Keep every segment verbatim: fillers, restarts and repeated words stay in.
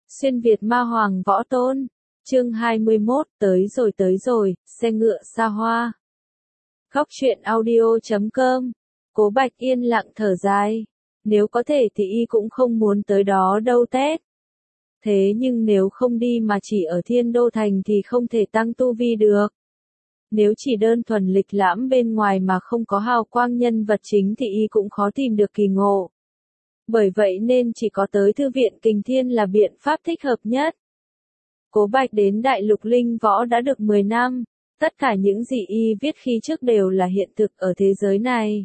Xuyên Việt Ma Hoàng Võ Tôn, chương hai mươi mốt, tới rồi tới rồi, xe ngựa xa hoa. Góc truyện audio chấm com, Cố Bạch yên lặng thở dài, nếu có thể thì y cũng không muốn tới đó đâu tét. Thế nhưng nếu không đi mà chỉ ở Thiên Đô Thành thì không thể tăng tu vi được. Nếu chỉ đơn thuần lịch lãm bên ngoài mà không có hào quang nhân vật chính thì y cũng khó tìm được kỳ ngộ. Bởi vậy nên chỉ có tới Thư viện Kình Thiên là biện pháp thích hợp nhất. Cố Bạch đến Đại Lục Linh Võ đã được mười năm, tất cả những gì y viết khi trước đều là hiện thực ở thế giới này.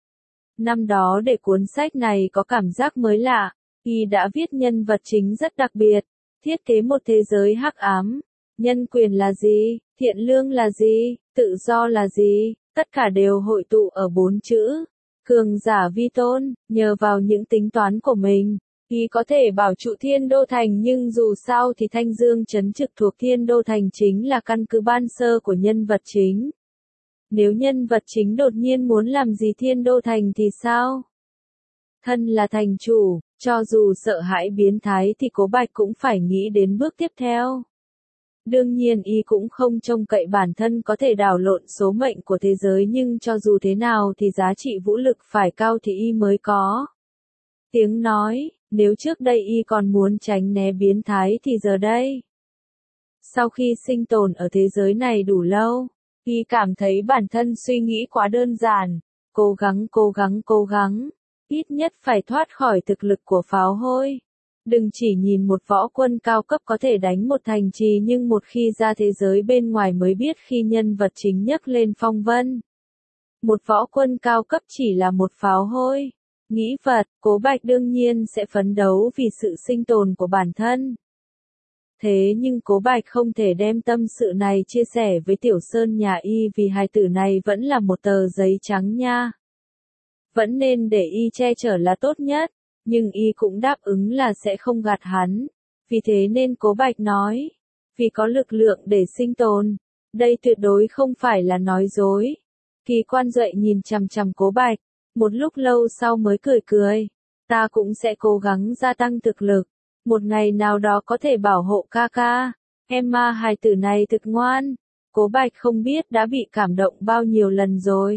Năm đó để cuốn sách này có cảm giác mới lạ, y đã viết nhân vật chính rất đặc biệt, thiết kế một thế giới hắc ám, nhân quyền là gì, thiện lương là gì, tự do là gì, tất cả đều hội tụ ở bốn chữ. Cường giả vi tôn, nhờ vào những tính toán của mình, y có thể bảo trụ Thiên Đô Thành, nhưng dù sao thì Thanh Dương trấn trực thuộc Thiên Đô Thành chính là căn cứ ban sơ của nhân vật chính. Nếu nhân vật chính đột nhiên muốn làm gì Thiên Đô Thành thì sao? Thân là thành chủ, cho dù sợ hãi biến thái thì Cố Bạch cũng phải nghĩ đến bước tiếp theo. Đương nhiên y cũng không trông cậy bản thân có thể đảo lộn số mệnh của thế giới, nhưng cho dù thế nào thì giá trị vũ lực phải cao thì y mới có tiếng nói, nếu trước đây y còn muốn tránh né biến thái thì giờ đây. Sau khi sinh tồn ở thế giới này đủ lâu, y cảm thấy bản thân suy nghĩ quá đơn giản, cố gắng cố gắng cố gắng, ít nhất phải thoát khỏi thực lực của pháo hôi. Đừng chỉ nhìn một võ quân cao cấp có thể đánh một thành trì, nhưng một khi ra thế giới bên ngoài mới biết khi nhân vật chính nhấc lên phong vân. Một võ quân cao cấp chỉ là một pháo hôi. Nghĩ vật, Cố Bạch đương nhiên sẽ phấn đấu vì sự sinh tồn của bản thân. Thế nhưng Cố Bạch không thể đem tâm sự này chia sẻ với Tiểu Sơn nhà y vì hài tử này vẫn là một tờ giấy trắng nha. Vẫn nên để y che chở là tốt nhất. Nhưng y cũng đáp ứng là sẽ không gạt hắn. Vì thế nên Cố Bạch nói, vì có lực lượng để sinh tồn, đây tuyệt đối không phải là nói dối. Kỳ Quan Duệ nhìn chằm chằm Cố Bạch, một lúc lâu sau mới cười cười, ta cũng sẽ cố gắng gia tăng thực lực, một ngày nào đó có thể bảo hộ ca ca. Em ma hài tử này thực ngoan. Cố Bạch không biết đã bị cảm động bao nhiêu lần rồi.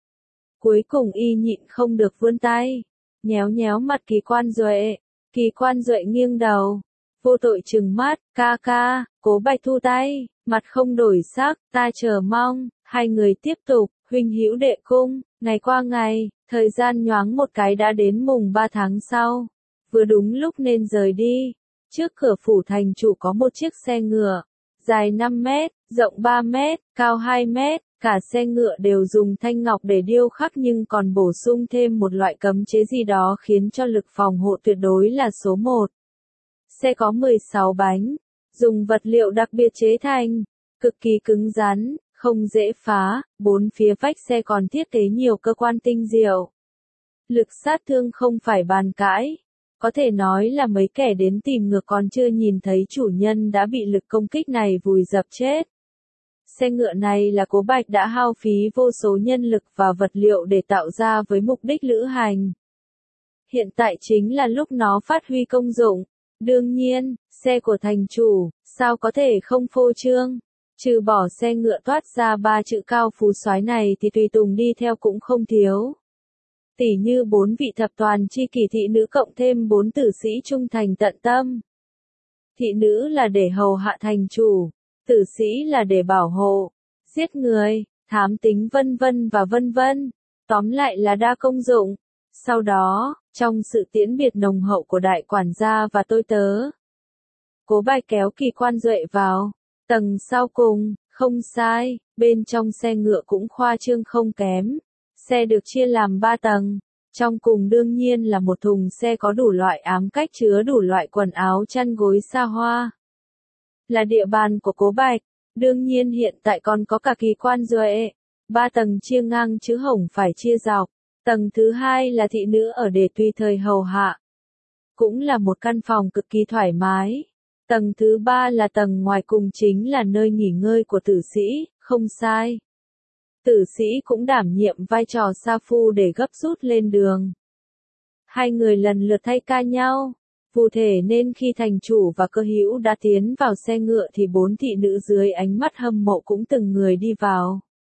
Cuối cùng y nhịn không được vươn tay, nhéo nhéo mặt Kỳ Quan Duệ. Kỳ Quan Duệ nghiêng đầu, vô tội trừng mắt, ca ca. Cố Bạch thu tay, mặt không đổi sắc, ta chờ mong. Hai người tiếp tục, huynh hữu đệ cung. Ngày qua ngày, thời gian nhoáng một cái đã đến mùng ba tháng sau. Vừa đúng lúc nên rời đi. Trước cửa phủ thành chủ có một chiếc xe ngựa, dài năm mét, rộng ba mét, cao hai mét. Cả xe ngựa đều dùng thanh ngọc để điêu khắc, nhưng còn bổ sung thêm một loại cấm chế gì đó khiến cho lực phòng hộ tuyệt đối là số một. Xe có mười sáu bánh, dùng vật liệu đặc biệt chế thành, cực kỳ cứng rắn, không dễ phá, bốn phía vách xe còn thiết kế nhiều cơ quan tinh diệu. Lực sát thương không phải bàn cãi, có thể nói là mấy kẻ đến tìm ngược còn chưa nhìn thấy chủ nhân đã bị lực công kích này vùi dập chết. Xe ngựa này là Cố Bạch đã hao phí vô số nhân lực và vật liệu để tạo ra với mục đích lữ hành. Hiện tại chính là lúc nó phát huy công dụng. Đương nhiên, xe của thành chủ, sao có thể không phô trương. Trừ bỏ xe ngựa toát ra ba chữ cao phú soái này thì tùy tùng đi theo cũng không thiếu. Tỉ như bốn vị thập toàn chi kỷ thị nữ cộng thêm bốn tử sĩ trung thành tận tâm. Thị nữ là để hầu hạ thành chủ. Tử sĩ là để bảo hộ, giết người, thám tính vân vân và vân vân. Tóm lại là đa công dụng. Sau đó, trong sự tiễn biệt nồng hậu của đại quản gia và tôi tớ, Cố Bạch kéo Kỳ Quan Duệ vào tầng sau cùng. Không sai, bên trong xe ngựa cũng khoa trương không kém. Xe được chia làm ba tầng. Trong cùng đương nhiên là một thùng xe có đủ loại ám cách chứa đủ loại quần áo chăn gối xa hoa. Là địa bàn của Cố Bạch, đương nhiên hiện tại còn có cả Kỳ Quan Duệ. Ba tầng chia ngang chứ hổng phải chia dọc. Tầng thứ hai là thị nữ ở để tùy thời hầu hạ. Cũng là một căn phòng cực kỳ thoải mái. Tầng thứ ba là tầng ngoài cùng, chính là nơi nghỉ ngơi của tử sĩ, không sai. Tử sĩ cũng đảm nhiệm vai trò sa phu để gấp rút lên đường. Hai người lần lượt thay ca nhau. Vụ thể nên khi thành chủ và cơ hữu đã tiến vào xe ngựa thì bốn thị nữ dưới ánh mắt hâm mộ cũng từng người đi vào.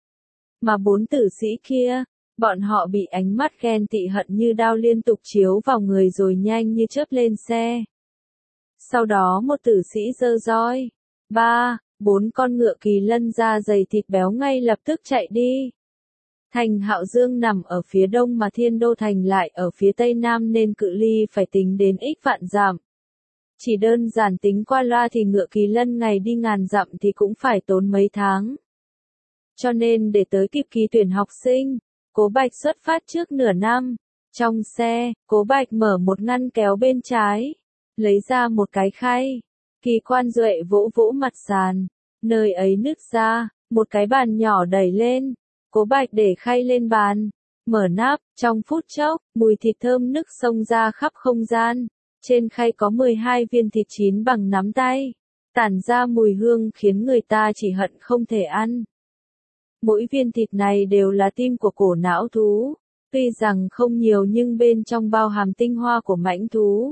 Mà bốn tử sĩ kia, bọn họ bị ánh mắt ghen tị hận như đao liên tục chiếu vào người rồi nhanh như chớp lên xe. Sau đó một tử sĩ giơ roi, ba, bốn con ngựa kỳ lân da dày thịt béo ngay lập tức chạy đi. Thành Hạo Dương nằm ở phía đông mà Thiên Đô Thành lại ở phía tây nam nên cự ly phải tính đến ích vạn dặm. Chỉ đơn giản tính qua loa thì ngựa kỳ lân ngày đi ngàn dặm thì cũng phải tốn mấy tháng. Cho nên để tới kịp kỳ tuyển học sinh, Cố Bạch xuất phát trước nửa năm. Trong xe, Cố Bạch mở một ngăn kéo bên trái, lấy ra một cái khay. Kỳ Quan Duệ vỗ vỗ mặt sàn, nơi ấy nứt ra, một cái bàn nhỏ đẩy lên. Cố Bạch để khay lên bàn, mở nắp, trong phút chốc, mùi thịt thơm nức xông ra khắp không gian. Trên khay có mười hai viên thịt chín bằng nắm tay, tản ra mùi hương khiến người ta chỉ hận không thể ăn. Mỗi viên thịt này đều là tim của cổ não thú, tuy rằng không nhiều nhưng bên trong bao hàm tinh hoa của mãnh thú.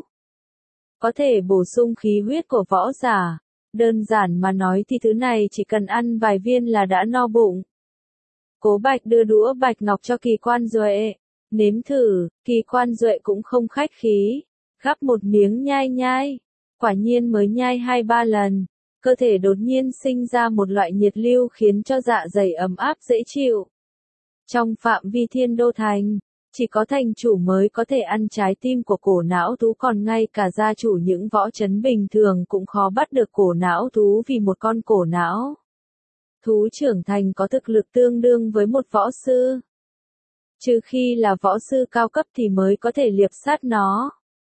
Có thể bổ sung khí huyết của võ giả, đơn giản mà nói thì thứ này chỉ cần ăn vài viên là đã no bụng. Cố Bạch đưa đũa bạch ngọc cho Kỳ Quan Duệ, nếm thử, Kỳ Quan Duệ cũng không khách khí, gắp một miếng nhai nhai, quả nhiên mới nhai hai ba lần, cơ thể đột nhiên sinh ra một loại nhiệt lưu khiến cho dạ dày ấm áp dễ chịu. Trong phạm vi Thiên Đô Thành, chỉ có thành chủ mới có thể ăn trái tim của cổ não thú, còn ngay cả gia chủ những võ trấn bình thường cũng khó bắt được cổ não thú vì một con cổ não thú trưởng thành có thực lực tương đương với một võ sư. Trừ khi là võ sư cao cấp thì mới có thể liệp sát nó.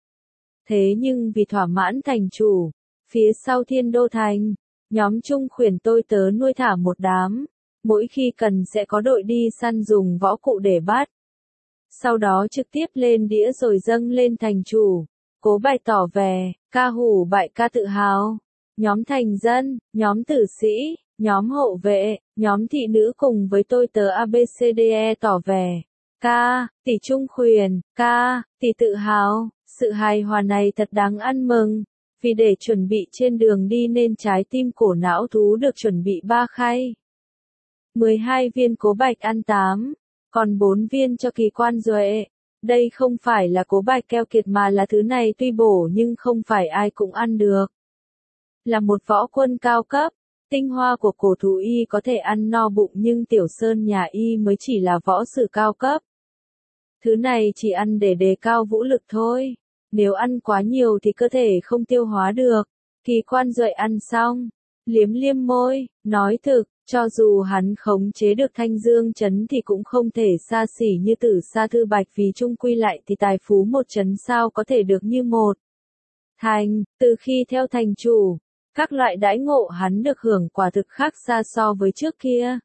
Thế nhưng vì thỏa mãn thành chủ, phía sau Thiên Đô Thành, nhóm Trung Khuyển tôi tớ nuôi thả một đám, mỗi khi cần sẽ có đội đi săn dùng võ cụ để bắt. Sau đó trực tiếp lên đĩa rồi dâng lên thành chủ. Cố Bạch tỏ vẻ, ca hủ bại ca tự hào. Nhóm thành dân, nhóm tử sĩ, nhóm hộ vệ, nhóm thị nữ cùng với tôi tớ a bê xê đê e tỏ vẻ. Ca, tỷ Trung Khuyển, ca, tỷ tự hào. Sự hài hòa này thật đáng ăn mừng. Vì để chuẩn bị trên đường đi nên trái tim cổ não thú được chuẩn bị ba khay. mười hai viên Cố Bạch ăn tám, còn bốn viên cho Kỳ Quan Duệ. Đây không phải là Cố Bạch keo kiệt mà là thứ này tuy bổ nhưng không phải ai cũng ăn được. Là một võ quân cao cấp, tinh hoa của cổ thú y có thể ăn no bụng nhưng Tiểu Sơn nhà y mới chỉ là võ sử cao cấp. Thứ này chỉ ăn để đề cao vũ lực thôi. Nếu ăn quá nhiều thì cơ thể không tiêu hóa được. Kỳ Quan Duệ ăn xong, liếm liếm môi, nói thực, cho dù hắn khống chế được Thanh Dương trấn thì cũng không thể xa xỉ như Tử Sa Thư Bạch, vì chung quy lại thì tài phú một trấn sao có thể được như một thành. Từ khi theo thành chủ, các loại đãi ngộ hắn được hưởng quả thực khác xa so với trước kia.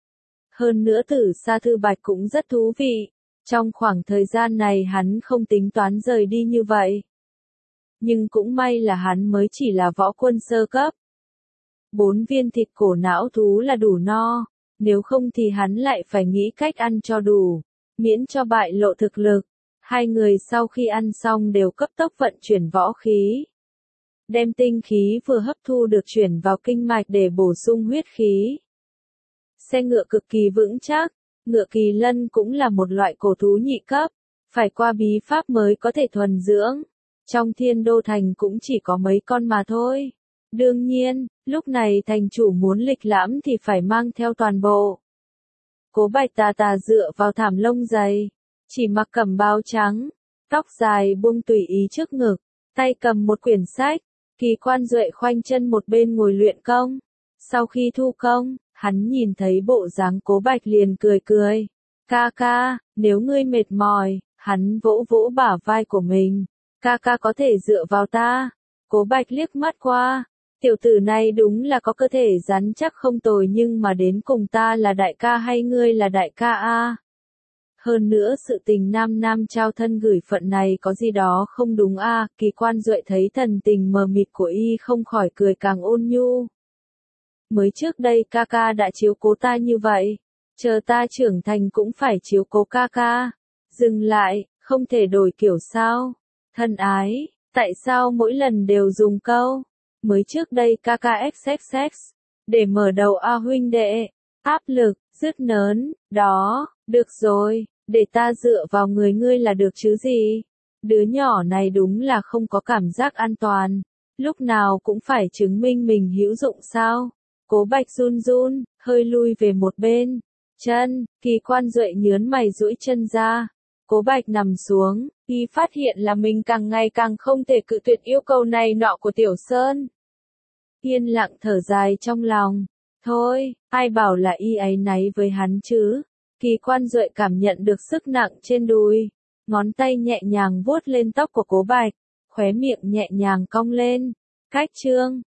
Hơn nữa Tử Sa Thư Bạch cũng rất thú vị. Trong khoảng thời gian này hắn không tính toán rời đi như vậy. Nhưng cũng may là hắn mới chỉ là võ quân sơ cấp. Bốn viên thịt cổ não thú là đủ no, nếu không thì hắn lại phải nghĩ cách ăn cho đủ, miễn cho bại lộ thực lực. Hai người sau khi ăn xong đều cấp tốc vận chuyển võ khí. Đem tinh khí vừa hấp thu được chuyển vào kinh mạch để bổ sung huyết khí. Xe ngựa cực kỳ vững chắc. Ngựa kỳ lân cũng là một loại cổ thú nhị cấp, phải qua bí pháp mới có thể thuần dưỡng. Trong Thiên Đô Thành cũng chỉ có mấy con mà thôi. Đương nhiên, lúc này thành chủ muốn lịch lãm thì phải mang theo toàn bộ. Cố Bạch tà tà dựa vào thảm lông dày, chỉ mặc cẩm bào trắng, tóc dài buông tùy ý trước ngực, tay cầm một quyển sách. Kỳ Quan Duệ khoanh chân một bên ngồi luyện công. Sau khi thu công, hắn nhìn thấy bộ dáng Cố Bạch liền cười cười. Ca ca, nếu ngươi mệt mỏi, hắn vỗ vỗ bả vai của mình. Ca ca có thể dựa vào ta. Cố Bạch liếc mắt qua. Tiểu tử này đúng là có cơ thể rắn chắc không tồi, nhưng mà đến cùng ta là đại ca hay ngươi là đại ca a? Hơn nữa sự tình nam nam trao thân gửi phận này có gì đó không đúng a? Kỳ Quan Duệ thấy thần tình mờ mịt của y không khỏi cười càng ôn nhu. Mới trước đây ca ca đã chiếu cố ta như vậy, chờ ta trưởng thành cũng phải chiếu cố ca ca. Dừng lại, không thể đổi kiểu sao? Thân ái, Tại sao mỗi lần đều dùng câu mới trước đây ca ca ích ích ích để mở đầu A huynh đệ? Áp lực, dứt nớn, đó, được rồi, để ta dựa vào người ngươi là được chứ gì. Đứa nhỏ này đúng là không có cảm giác an toàn, lúc nào cũng phải chứng minh mình hữu dụng sao. Cố Bạch run run, hơi lui về một bên. Chân, Kỳ Quan Duệ nhớn mày duỗi chân ra. Cố Bạch nằm xuống, y phát hiện là mình càng ngày càng không thể cự tuyệt yêu cầu này nọ của Tiểu Sơn. Yên lặng thở dài trong lòng. Thôi, ai bảo là y áy náy với hắn chứ. Kỳ Quan Duệ cảm nhận được sức nặng trên đùi. Ngón tay nhẹ nhàng vuốt lên tóc của Cố Bạch. Khóe miệng nhẹ nhàng cong lên. Cách trương,